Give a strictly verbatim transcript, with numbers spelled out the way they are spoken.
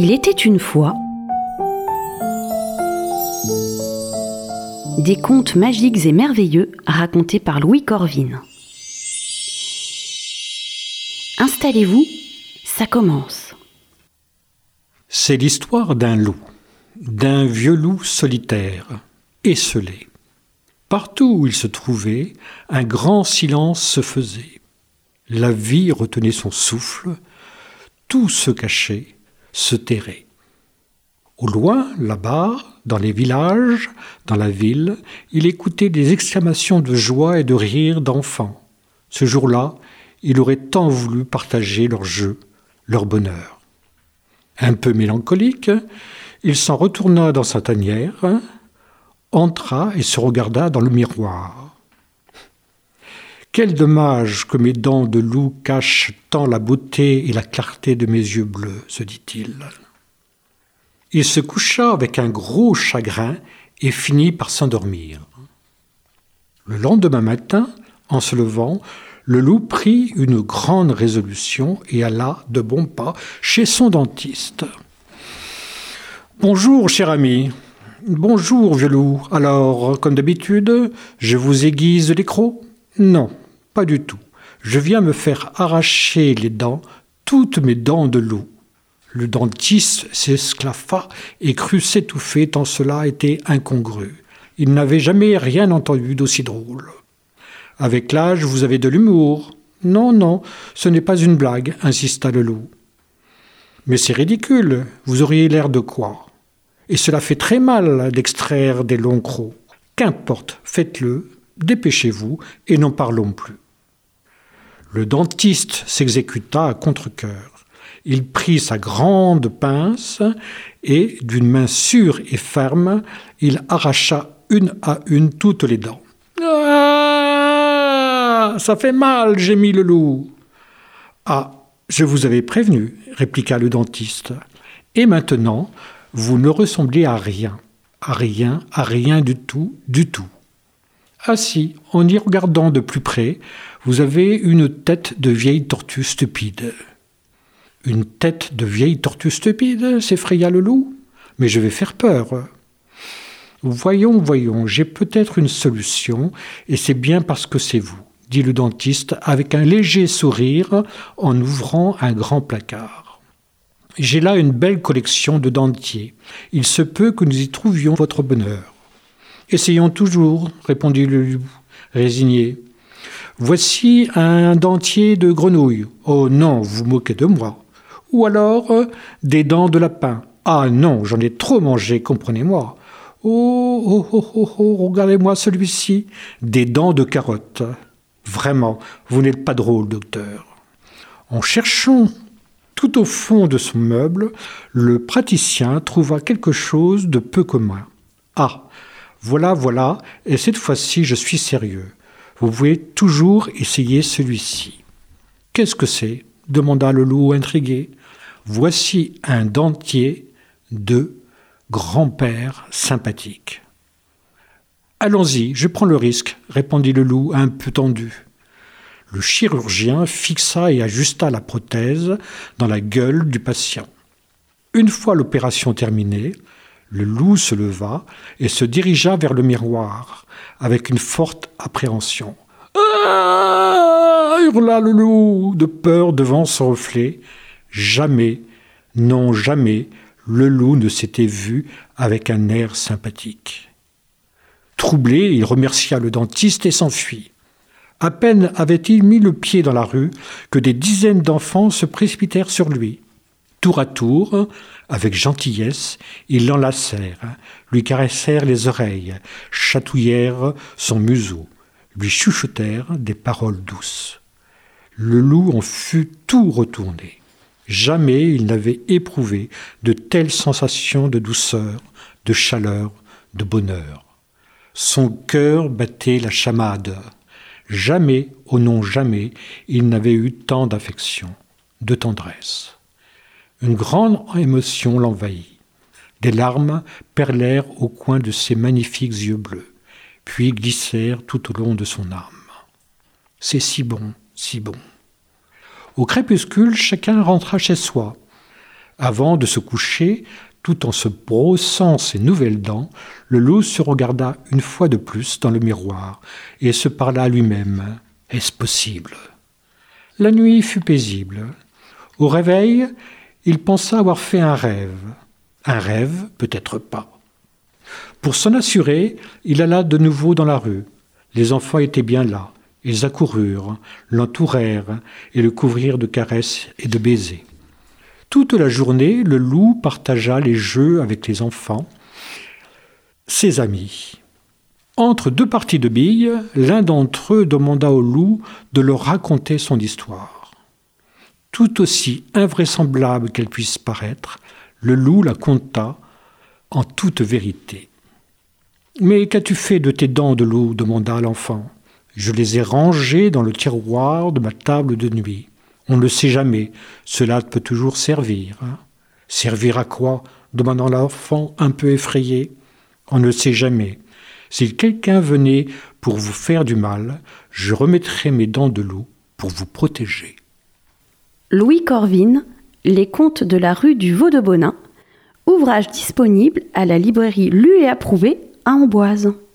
Il était une fois des contes magiques et merveilleux racontés par Louis Corvine. Installez-vous, ça commence. C'est l'histoire d'un loup, d'un vieux loup solitaire, esseulé. Partout où il se trouvait, un grand silence se faisait. La vie retenait son souffle, tout se cachait, se tairait. Au loin, là-bas, dans les villages, dans la ville, il écoutait des exclamations de joie et de rire d'enfants. Ce jour-là, il aurait tant voulu partager leur jeu, leur bonheur. Un peu mélancolique, il s'en retourna dans sa tanière, entra et se regarda dans le miroir. Quel dommage que mes dents de loup cachent tant la beauté et la clarté de mes yeux bleus, se dit-il. Il se coucha avec un gros chagrin et finit par s'endormir. Le lendemain matin, en se levant, le loup prit une grande résolution et alla de bons pas chez son dentiste. « Bonjour, cher ami. Bonjour, vieux loup. Alors, comme d'habitude, je vous aiguise les crocs ? Non, pas du tout. Je viens me faire arracher les dents, toutes mes dents de loup. » Le dentiste s'esclaffa et crut s'étouffer tant cela était incongru. Il n'avait jamais rien entendu d'aussi drôle. « Avec l'âge, vous avez de l'humour. »« Non, non, ce n'est pas une blague, » insista le loup. « Mais c'est ridicule, vous auriez l'air de quoi ? Et cela fait très mal d'extraire des longs crocs. Qu'importe, faites-le, dépêchez-vous et n'en parlons plus. » Le dentiste s'exécuta à contre-cœur. Il prit sa grande pince et, d'une main sûre et ferme, il arracha une à une toutes les dents. « Ah, ça fait mal !» gémit le loup. « Ah, je vous avais prévenu !» répliqua le dentiste. « Et maintenant, vous ne ressemblez à rien, à rien, à rien du tout, du tout. Ah si, en y regardant de plus près, vous avez une tête de vieille tortue stupide. » « Une tête de vieille tortue stupide ?» s'effraya le loup. « Mais je vais faire peur. »« Voyons, voyons, j'ai peut-être une solution, et c'est bien parce que c'est vous, » dit le dentiste avec un léger sourire en ouvrant un grand placard. « J'ai là une belle collection de dentiers. Il se peut que nous y trouvions votre bonheur. »« Essayons toujours, » répondit le loup, résigné. « Voici un dentier de grenouille. »« Oh non, vous moquez de moi. » Ou alors euh, des dents de lapin. « Ah non, j'en ai trop mangé, comprenez-moi. »« Oh, oh, oh, oh, oh, regardez-moi celui-ci. Des dents de carotte. »« Vraiment, vous n'êtes pas drôle, docteur. » En cherchant tout au fond de son meuble, le praticien trouva quelque chose de peu commun. « Ah, voilà, voilà, et cette fois-ci, je suis sérieux. Vous pouvez toujours essayer celui-ci. »« Qu'est-ce que c'est ?» demanda le loup intrigué. « Voici un dentier de grand-père sympathique. »« Allons-y, je prends le risque, » répondit le loup un peu tendu. Le chirurgien fixa et ajusta la prothèse dans la gueule du patient. Une fois l'opération terminée, le loup se leva et se dirigea vers le miroir avec une forte appréhension. « Ah !» hurla le loup de peur devant son reflet. Jamais, non jamais, le loup ne s'était vu avec un air sympathique. Troublé, il remercia le dentiste et s'enfuit. À peine avait-il mis le pied dans la rue que des dizaines d'enfants se précipitèrent sur lui. Tour à tour, avec gentillesse, ils l'enlacèrent, lui caressèrent les oreilles, chatouillèrent son museau, lui chuchotèrent des paroles douces. Le loup en fut tout retourné. Jamais il n'avait éprouvé de telles sensations de douceur, de chaleur, de bonheur. Son cœur battait la chamade. Jamais, oh non jamais, il n'avait eu tant d'affection, de tendresse. Une grande émotion l'envahit. Des larmes perlèrent au coin de ses magnifiques yeux bleus, puis glissèrent tout au long de son âme. C'est si bon, si bon. Au crépuscule, chacun rentra chez soi. Avant de se coucher, tout en se brossant ses nouvelles dents, le loup se regarda une fois de plus dans le miroir et se parla à lui-même. « Est-ce possible ?» La nuit fut paisible. Au réveil, il pensa avoir fait un rêve. Un rêve, peut-être pas. Pour s'en assurer, il alla de nouveau dans la rue. Les enfants étaient bien là. Ils accoururent, l'entourèrent et le couvrirent de caresses et de baisers. Toute la journée, le loup partagea les jeux avec les enfants, ses amis. Entre deux parties de billes, l'un d'entre eux demanda au loup de leur raconter son histoire. Tout aussi invraisemblable qu'elle puisse paraître, le loup la conta en toute vérité. « Mais qu'as-tu fait de tes dents de loup ?» demanda l'enfant. « Je les ai rangées dans le tiroir de ma table de nuit. On ne le sait jamais, cela peut toujours servir. Hein. »« Servir à quoi ?» demanda l'enfant un peu effrayé. « On ne le sait jamais. Si quelqu'un venait pour vous faire du mal, je remettrai mes dents de loup pour vous protéger. » Louis Corvin, Les contes de la rue du Vau-de-Beaune, ouvrage disponible à la librairie Lu et Approuvé à Amboise.